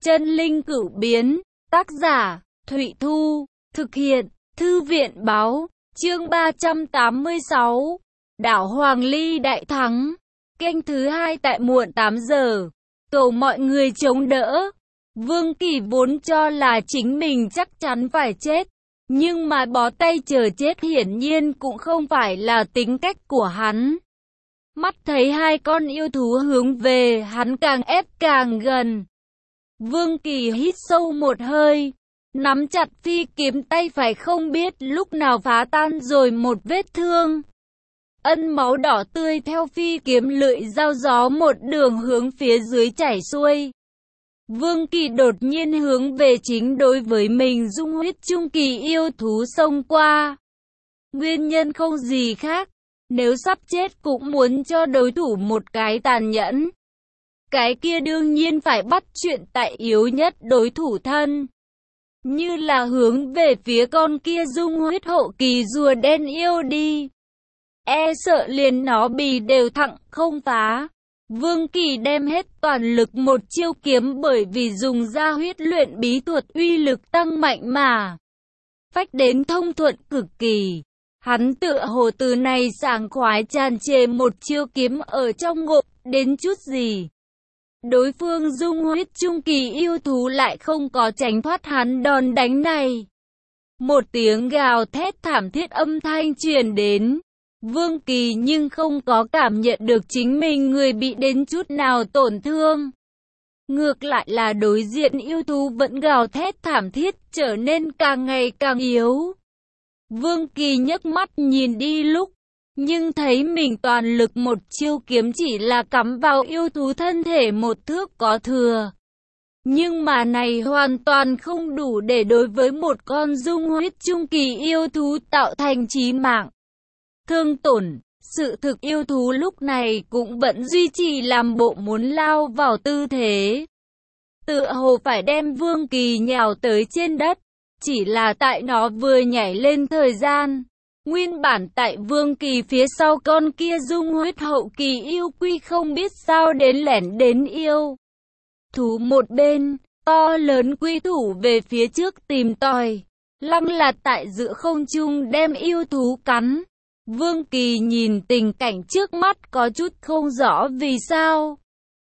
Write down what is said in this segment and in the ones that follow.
Chân linh cửu biến, tác giả, Thụy Thu, thực hiện, Thư viện báo, chương 386, đảo Hoàng Ly đại thắng, kênh thứ 2 tại muộn 8 giờ, cầu mọi người chống đỡ. Vương Kỳ vốn cho là chính mình chắc chắn phải chết, nhưng mà bó tay chờ chết hiển nhiên cũng không phải là tính cách của hắn. Mắt thấy hai con yêu thú hướng về, hắn càng ép càng gần. Vương Kỳ hít sâu một hơi, nắm chặt phi kiếm, tay phải không biết lúc nào phá tan rồi một vết thương. Ân máu đỏ tươi theo phi kiếm lưỡi dao gió một đường hướng phía dưới chảy xuôi. Vương Kỳ đột nhiên hướng về chính đối với mình dung huyết trung kỳ yêu thú xông qua. Nguyên nhân không gì khác, nếu sắp chết cũng muốn cho đối thủ một cái tàn nhẫn. Cái kia đương nhiên phải bắt chuyện tại yếu nhất đối thủ thân. Như là hướng về phía con kia dung huyết hậu kỳ rùa đen yêu đi. E sợ liền nó bì đều thẳng không phá. Vương Kỳ đem hết toàn lực một chiêu kiếm, bởi vì dùng ra huyết luyện bí thuật uy lực tăng mạnh mà phách đến thông thuận cực kỳ. Hắn tựa hồ từ này sảng khoái tràn trề một chiêu kiếm ở trong ngộp đến chút gì. Đối phương dung huyết trung kỳ yêu thú lại không có tránh thoát hắn đòn đánh này. Một tiếng gào thét thảm thiết âm thanh truyền đến. Vương Kỳ nhưng không có cảm nhận được chính mình người bị đến chút nào tổn thương. Ngược lại là đối diện yêu thú vẫn gào thét thảm thiết, trở nên càng ngày càng yếu. Vương Kỳ nhấc mắt nhìn đi lúc, nhưng thấy mình toàn lực một chiêu kiếm chỉ là cắm vào yêu thú thân thể một thước có thừa. Nhưng mà này hoàn toàn không đủ để đối với một con dung huyết trung kỳ yêu thú tạo thành chí mạng thương tổn. Sự thực yêu thú lúc này cũng vẫn duy trì làm bộ muốn lao vào tư thế, tựa hồ phải đem Vương Kỳ nhào tới trên đất. Chỉ là tại nó vừa nhảy lên thời gian, nguyên bản tại Vương Kỳ phía sau con kia dung huyết hậu kỳ yêu quy không biết sao đến lẻn đến yêu thú một bên, to lớn quy thủ về phía trước tìm tòi, lăng lạt tại giữa không trung đem yêu thú cắn. Vương Kỳ nhìn tình cảnh trước mắt có chút không rõ vì sao.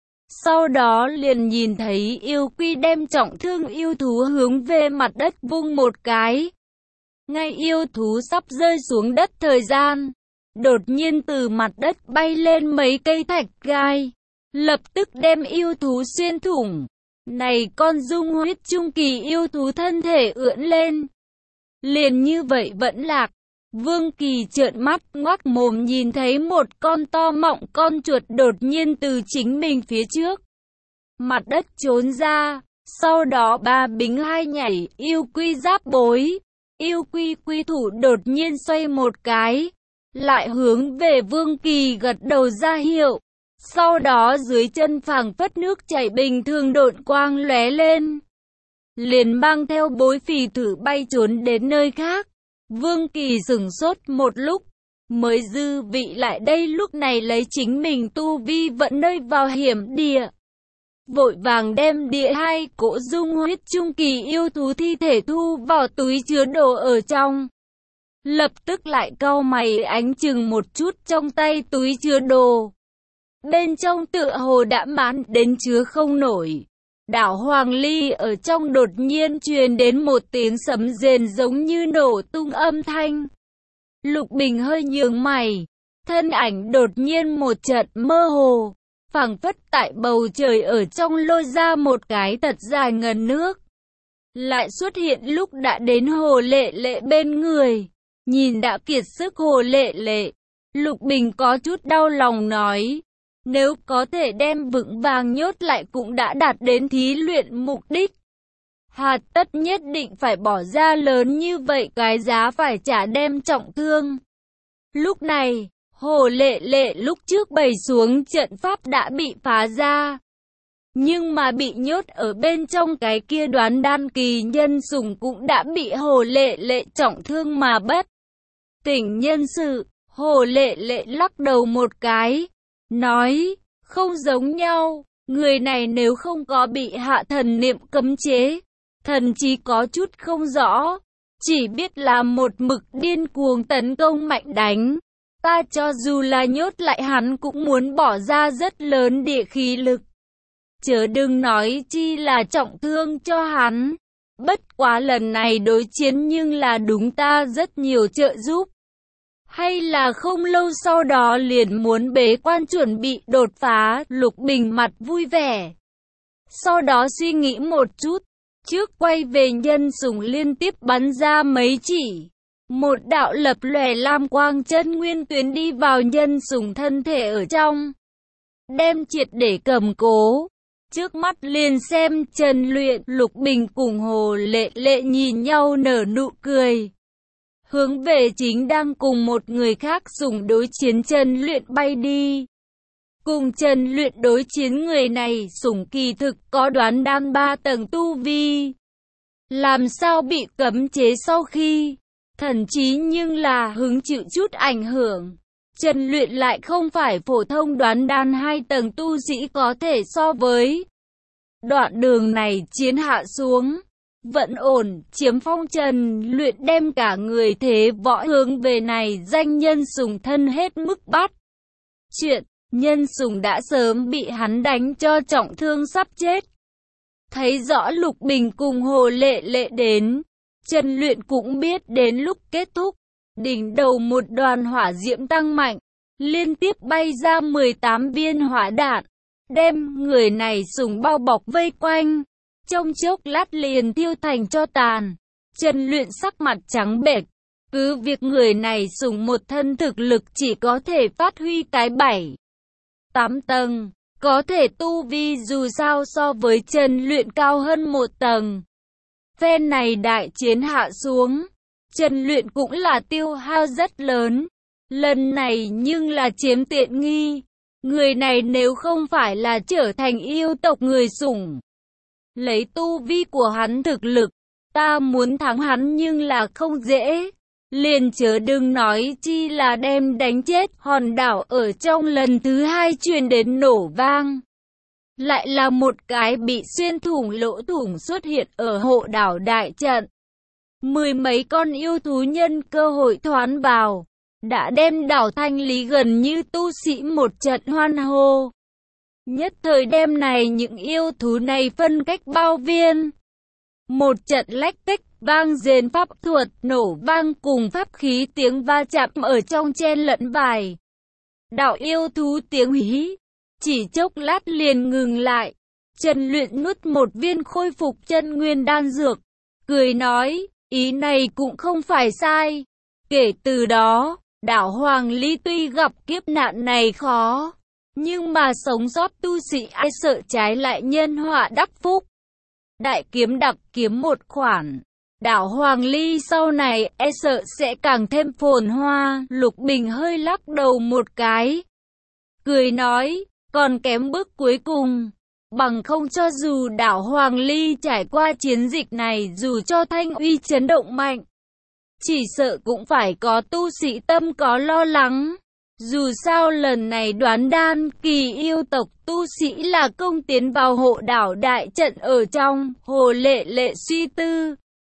Sau đó liền nhìn thấy yêu quy đem trọng thương yêu thú hướng về mặt đất vung một cái. Ngay yêu thú sắp rơi xuống đất thời gian, đột nhiên từ mặt đất bay lên mấy cây thạch gai, lập tức đem yêu thú xuyên thủng. Này con dung huyết trung kỳ yêu thú thân thể ưỡn lên, liền như vậy vẫn lạc. Vương Kỳ trợn mắt ngoác mồm nhìn thấy một con to mọng con chuột đột nhiên từ chính mình phía trước mặt đất trốn ra, sau đó ba bính hai nhảy, yêu quy giáp bối. Yêu quy quy thủ đột nhiên xoay một cái, lại hướng về Vương Kỳ gật đầu ra hiệu. Sau đó dưới chân phảng phất nước chảy bình thường độn quang lóe lên, liền mang theo bối phì thử bay trốn đến nơi khác. Vương Kỳ sửng sốt một lúc, mới dư vị lại đây, lúc này lấy chính mình tu vi vận nơi vào hiểm địa. Vội vàng đem địa hai cỗ dung huyết trung kỳ yêu thú thi thể thu vào túi chứa đồ ở trong. Lập tức lại cau mày ánh chừng một chút trong tay túi chứa đồ. Bên trong tựa hồ đã mãn đến chứa không nổi. Đảo Hoàng Ly ở trong đột nhiên truyền đến một tiếng sấm rền giống như nổ tung âm thanh. Lục Bình hơi nhướng mày, thân ảnh đột nhiên một trận mơ hồ, phảng phất tại bầu trời ở trong lôi ra một cái thật dài ngần nước. Lại xuất hiện lúc đã đến Hồ Lệ Lệ bên người, nhìn đã kiệt sức Hồ Lệ Lệ, Lục Bình có chút đau lòng nói. Nếu có thể đem vững vàng nhốt lại cũng đã đạt đến thí luyện mục đích. Hà tất nhất định phải bỏ ra lớn như vậy cái giá phải trả đem trọng thương. Lúc này, Hồ Lệ Lệ lúc trước bày xuống trận pháp đã bị phá ra. Nhưng mà bị nhốt ở bên trong cái kia Đoán Đan kỳ nhân sủng cũng đã bị Hồ Lệ Lệ trọng thương mà bất tỉnh nhân sự. Hồ Lệ Lệ lắc đầu một cái, nói, không giống nhau, Người này nếu không có bị hạ thần niệm cấm chế, thần chí có chút không rõ, chỉ biết là một mực điên cuồng tấn công mạnh đánh. Ta cho dù là nhốt lại hắn cũng muốn bỏ ra rất lớn địa khí lực. Chớ đừng nói chi là trọng thương cho hắn. Bất quá lần này đối chiến nhưng là đúng ta rất nhiều trợ giúp. Hay là không lâu sau đó liền muốn bế quan chuẩn bị đột phá, Lục Bình mặt vui vẻ. Sau đó suy nghĩ một chút, trước quay về nhân sủng liên tiếp bắn ra mấy chỉ. Một đạo lập lòe lam quang chân nguyên tuyến đi vào nhân sủng thân thể ở trong. Đem triệt để cầm cố. Trước mắt liền xem Trần Luyện, Lục Bình cùng Hồ Lệ Lệ nhìn nhau nở nụ cười. Hướng về chính đang cùng một người khác sủng đối chiến Trần Luyện bay đi. Cùng Trần Luyện đối chiến người này sủng kỳ thực có đoán đan 3 tầng tu vi. Làm sao bị cấm chế sau khi thần trí nhưng là hứng chịu chút ảnh hưởng. Trần Luyện lại không phải phổ thông đoán đan 2 tầng tu sĩ có thể so với. Đoạn đường này chiến hạ xuống, vẫn ổn, chiếm phong Trần Luyện đem cả người thế võ hướng về này danh nhân sủng thân hết mức bắt. Chuyện, nhân sủng đã sớm bị hắn đánh cho trọng thương sắp chết. Thấy rõ Lục Bình cùng Hồ Lệ Lệ đến, Trần Luyện cũng biết đến lúc kết thúc. Đỉnh đầu một đoàn hỏa diễm tăng mạnh, liên tiếp bay ra 18 viên hỏa đạn, đem người này sủng bao bọc vây quanh. Trong chốc lát liền thiêu thành tro tàn. Trần Luyện sắc mặt trắng bệch, cứ việc người này sủng một thân thực lực chỉ có thể phát huy cái 7-8 tầng, có thể tu vi dù sao so với Trần Luyện cao hơn 1 tầng. Phen này đại chiến hạ xuống, Trần Luyện cũng là tiêu hao rất lớn. Lần này nhưng là chiếm tiện nghi. Người này nếu không phải là trở thành yêu tộc người sủng, lấy tu vi của hắn thực lực, ta muốn thắng hắn nhưng là không dễ. Liền chớ đừng nói chi là đem đánh chết. Hòn đảo ở trong lần thứ 2 truyền đến nổ vang. Lại là một cái bị xuyên thủng lỗ thủng xuất hiện ở hộ đảo đại trận. 10 mấy con yêu thú nhân cơ hội thoán vào, đã đem đảo thanh lý gần như tu sĩ một trận hoan hô. Nhất thời đêm này những yêu thú này phân cách bao viên. Một trận lách cách vang rền pháp thuật nổ vang cùng pháp khí tiếng va chạm ở trong chen lẫn vài đạo yêu thú tiếng hí. Chỉ chốc lát liền ngừng lại. Trần Luyện nuốt một viên khôi phục chân nguyên đan dược, cười nói, ý này cũng không phải sai. Kể từ đó, đảo Hoàng Ly tuy gặp kiếp nạn này khó, nhưng mà sống sót tu sĩ ai sợ trái lại nhân họa đắc phúc. Đại kiếm đặc kiếm một khoản, đảo Hoàng Ly sau này e sợ sẽ càng thêm phồn hoa. Lục Bình hơi lắc đầu một cái, cười nói, còn kém bước cuối cùng. Bằng không cho dù đảo Hoàng Ly trải qua chiến dịch này dù cho thanh uy chấn động mạnh, chỉ sợ cũng phải có tu sĩ tâm có lo lắng. Dù sao lần này đoán đan kỳ yêu tộc tu sĩ là công tiến vào hộ đảo đại trận ở trong. Hồ Lệ Lệ suy tư,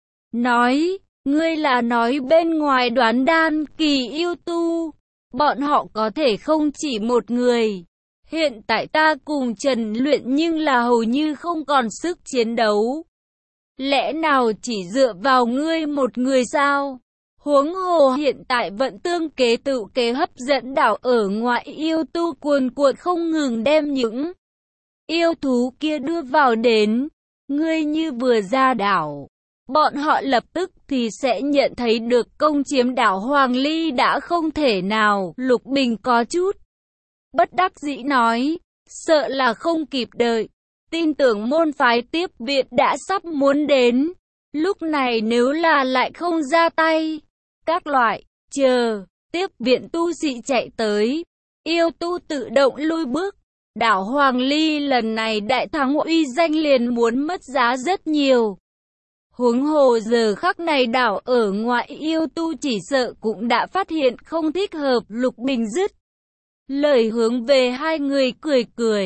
nói, ngươi là nói bên ngoài đoán đan kỳ yêu tu, bọn họ có thể không chỉ một người. Hiện tại ta cùng Trần Luyện nhưng là hầu như không còn sức chiến đấu. Lẽ nào chỉ dựa vào ngươi một người sao? Huống hồ hiện tại vận tương kế tự kế hấp dẫn đảo ở ngoại yêu tu cuồn cuộn không ngừng đem những yêu thú kia đưa vào đến. Ngươi như vừa ra đảo, bọn họ lập tức thì sẽ nhận thấy được công chiếm đảo Hoàng Ly đã không thể nào. Lục Bình có chút bất đắc dĩ nói, sợ là không kịp đợi. Tin tưởng môn phái tiếp viện đã sắp muốn đến. Lúc này nếu là lại không ra tay, các loại, chờ, tiếp viện tu sĩ chạy tới, yêu tu tự động lui bước. Đảo Hoàng Ly lần này đại thắng uy danh liền muốn mất giá rất nhiều. Huống hồ giờ khắc này đảo ở ngoại yêu tu chỉ sợ cũng đã phát hiện không thích hợp. Lục Bình dứt lời hướng về hai người cười cười.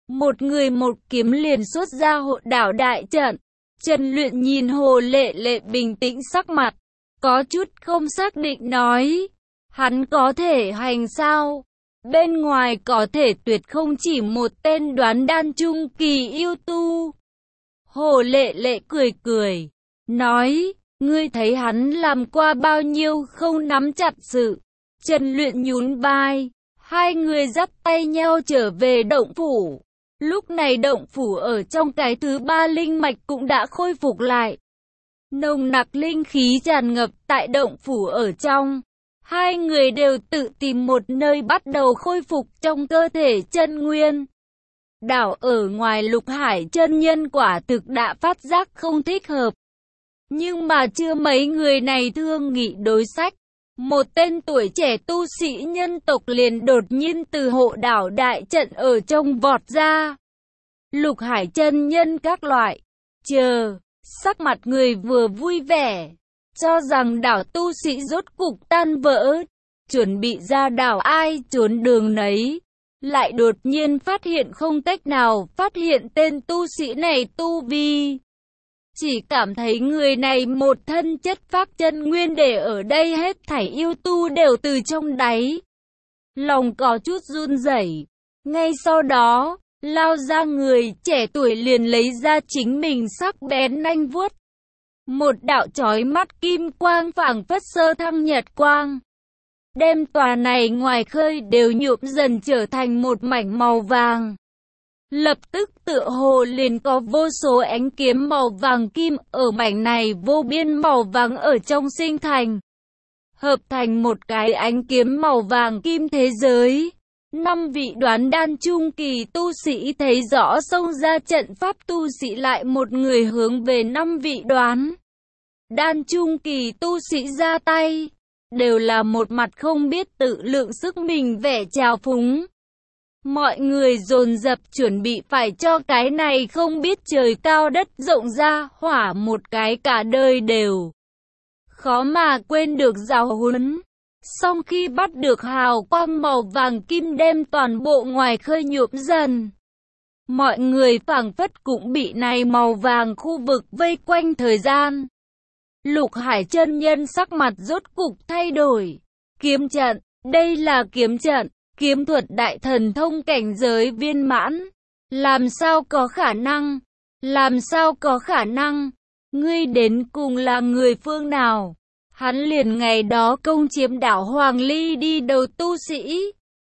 Một người một kiếm liền xuất ra hộ đảo đại trận. Trần Luyện nhìn Hồ Lệ Lệ bình tĩnh sắc mặt, có chút không xác định nói, hắn có thể hành sao? Bên ngoài có thể tuyệt không chỉ một tên đoán đan trung kỳ yêu tu. Hồ Lệ Lệ cười cười, nói, ngươi thấy hắn làm qua bao nhiêu không nắm chặt sự. Trần Luyện nhún vai, hai người dắt tay nhau trở về động phủ. Lúc này động phủ ở trong cái thứ ba linh mạch cũng đã khôi phục lại. Nồng nặc linh khí tràn ngập tại động phủ ở trong. Hai người đều tự tìm một nơi bắt đầu khôi phục trong cơ thể chân nguyên. Đảo ở ngoài Lục Hải chân nhân quả thực đã phát giác không thích hợp. Nhưng mà chưa mấy người này thương nghị đối sách. Một tên tuổi trẻ tu sĩ nhân tộc liền đột nhiên từ hộ đảo đại trận ở trong vọt ra. Lục Hải chân nhân các loại, sắc mặt người vừa vui vẻ, cho rằng đảo tu sĩ rốt cục tan vỡ, chuẩn bị ra đảo ai trốn đường nấy. Lại đột nhiên phát hiện không cách nào phát hiện tên tu sĩ này tu vi. Chỉ cảm thấy người này một thân chất pháp chân nguyên để ở đây hết thảy yêu tu đều từ trong đáy lòng có chút run rẩy. Ngay sau đó, lao ra người trẻ tuổi liền lấy ra chính mình sắc bén nanh vuốt. Một đạo chói mắt kim quang phảng phất sơ thăng nhật quang. Đem tòa này ngoài khơi đều nhuộm dần trở thành một mảnh màu vàng. Lập tức tựa hồ liền có vô số ánh kiếm màu vàng kim ở mảnh này vô biên màu vàng ở trong sinh thành. Hợp thành một cái ánh kiếm màu vàng kim thế giới. 5 vị đoán đan trung kỳ tu sĩ thấy rõ xông ra trận pháp tu sĩ lại một người hướng về 5 vị đoán đan trung kỳ tu sĩ ra tay. Đều là một mặt không biết tự lượng sức mình vẻ trào phúng. Mọi người dồn dập chuẩn bị phải cho cái này không biết trời cao đất rộng ra hỏa một cái cả đời đều khó mà quên được giáo huấn. Song khi bắt được hào quang màu vàng kim đem toàn bộ ngoài khơi nhuộm dần, mọi người phảng phất cũng bị này màu vàng khu vực vây quanh thời gian. Lục Hải chân nhân sắc mặt rốt cục thay đổi. Kiếm trận, đây là kiếm trận, kiếm thuật đại thần thông cảnh giới viên mãn. Làm sao có khả năng? Làm sao có khả năng? Ngươi đến cùng là người phương nào? Hắn liền ngày đó công chiếm đảo Hoàng Ly đi đầu tu sĩ.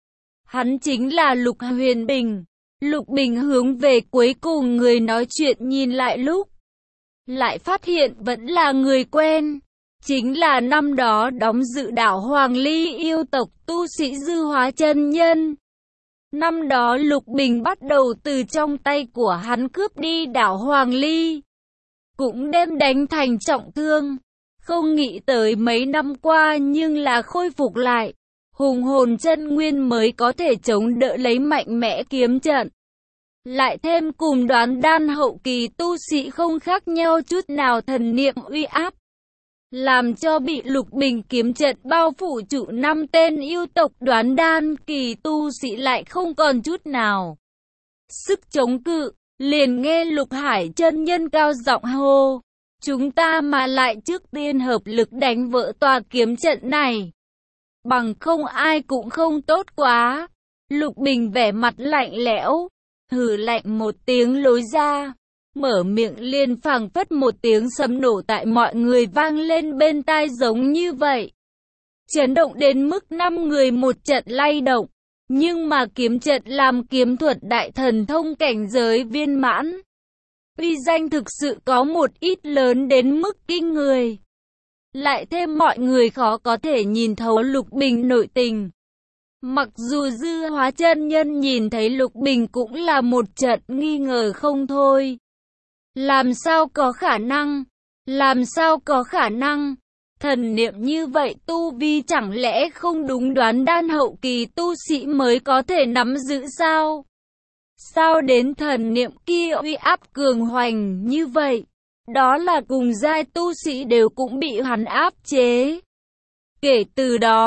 Hắn chính là Lục Huyền Bình. Lục Bình hướng về cuối cùng người nói chuyện nhìn lại lúc lại phát hiện vẫn là người quen. Chính là năm đó đóng dự đảo Hoàng Ly yêu tộc tu sĩ Dư Hóa chân nhân. Năm đó Lục Bình bắt đầu từ trong tay của hắn cướp đi đảo Hoàng Ly. Cũng đem đánh thành trọng thương. Không nghĩ tới mấy năm qua nhưng là khôi phục lại. Hùng hồn chân nguyên mới có thể chống đỡ lấy mạnh mẽ kiếm trận. Lại thêm cùng đoán đan hậu kỳ tu sĩ không khác nhau chút nào thần niệm uy áp. Làm cho bị Lục Bình kiếm trận bao phủ trụ 5 tên yêu tộc đoán đan kỳ tu sĩ lại không còn chút nào sức chống cự. Liền nghe Lục Hải chân nhân cao giọng hô, chúng ta mà lại trước tiên hợp lực đánh vỡ tòa kiếm trận này. Bằng không ai cũng không tốt quá. Lục Bình vẻ mặt lạnh lẽo, hừ lạnh một tiếng lối ra. Mở miệng liền phảng phất một tiếng sấm nổ tại mọi người vang lên bên tai giống như vậy. Chấn động đến mức 5 người một trận lay động. Nhưng mà kiếm trận làm kiếm thuật đại thần thông cảnh giới viên mãn. Uy danh thực sự có một ít lớn đến mức kinh người. Lại thêm mọi người khó có thể nhìn thấu Lục Bình nội tình. Mặc dù Dư Hóa chân nhân nhìn thấy Lục Bình cũng là một trận nghi ngờ không thôi. Làm sao có khả năng? Làm sao có khả năng? Thần niệm như vậy tu vi chẳng lẽ không đúng đoán đan hậu kỳ tu sĩ mới có thể nắm giữ sao? Sao đến thần niệm kia uy áp cường hoành như vậy? Đó là cùng giai tu sĩ đều cũng bị hắn áp chế. Kể từ đó,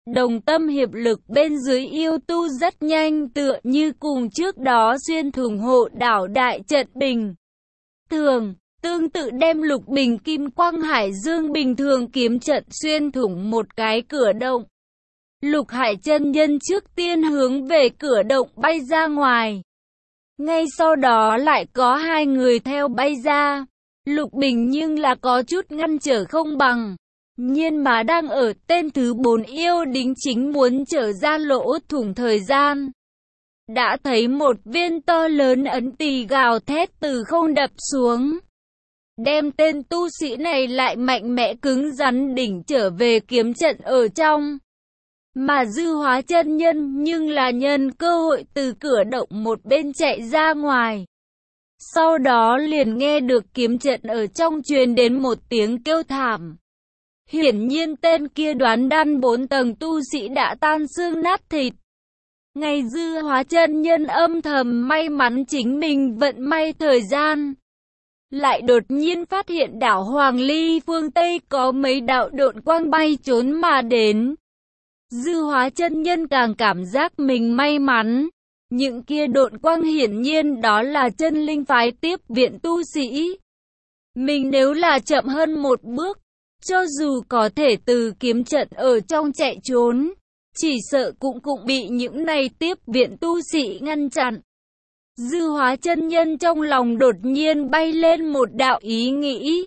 đồng tâm hiệp lực bên dưới yêu tu rất nhanh, tựa như cùng trước đó xuyên thủng hộ đảo đại trận bình thường, tương tự đem Lục Bình Kim Quang Hải Dương bình thường kiếm trận xuyên thủng một cái cửa động. Lục Hải chân nhân trước tiên hướng về cửa động bay ra ngoài. Ngay sau đó lại có hai người theo bay ra. Lục Bình nhưng là có chút ngăn trở không bằng. Nhưng mà đang ở tên thứ 4 yêu đính chính muốn trở ra lỗ thủng thời gian. Đã thấy một viên to lớn ấn tỳ gào thét từ không đập xuống. Đem tên tu sĩ này lại mạnh mẽ cứng rắn đỉnh trở về kiếm trận ở trong. Mà Dư Hóa chân nhân nhưng là nhân cơ hội từ cửa động một bên chạy ra ngoài. Sau đó liền nghe được kiếm trận ở trong truyền đến một tiếng kêu thảm. Hiển nhiên tên kia đoán đan 4 tầng tu sĩ đã tan xương nát thịt. Ngày Dư Hóa chân nhân âm thầm may mắn chính mình vận may thời gian. Lại đột nhiên phát hiện đảo Hoàng Ly phương Tây có mấy đạo độn quang bay trốn mà đến. Dư Hóa chân nhân càng cảm giác mình may mắn. Những kia độn quang hiển nhiên đó là chân linh phái tiếp viện tu sĩ. Mình nếu là chậm hơn một bước, cho dù có thể từ kiếm trận ở trong chạy trốn, chỉ sợ cũng bị những này tiếp viện tu sĩ ngăn chặn. Dư Hóa chân nhân trong lòng đột nhiên bay lên một đạo ý nghĩ.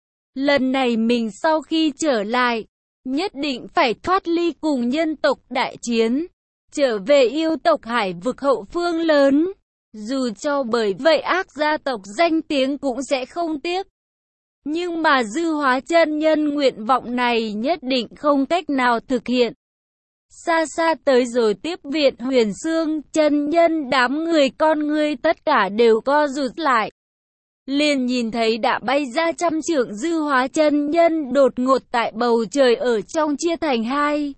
Lần này mình sau khi trở lại, nhất định phải thoát ly cùng nhân tộc đại chiến, trở về yêu tộc hải vực hậu phương lớn. Dù cho bởi vậy ác gia tộc danh tiếng cũng sẽ không tiếc. Nhưng mà Dư Hóa chân nhân nguyện vọng này nhất định không cách nào thực hiện. Xa xa tới rồi tiếp viện Huyền Xương chân nhân, đám người con ngươi tất cả đều co rụt lại. Liền nhìn thấy đã bay ra 100 trượng Dư Hóa chân nhân đột ngột tại bầu trời ở trong chia thành hai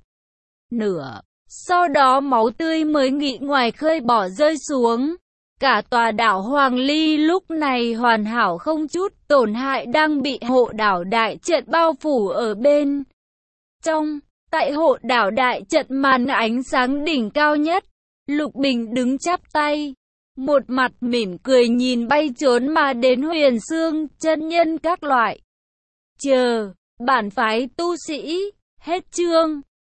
nửa. Sau đó máu tươi mới nghị ngoài khơi bỏ rơi xuống. Cả tòa đảo Hoàng Ly lúc này hoàn hảo không chút tổn hại, đang bị hộ đảo đại trận bao phủ ở bên trong. Tại hộ đảo đại trận màn ánh sáng đỉnh cao nhất, Lục Bình đứng chắp tay, một mặt mỉm cười nhìn bay trốn mà đến Huyền Xương chân nhân các loại. Chờ, bản phái tu sĩ, hết chương.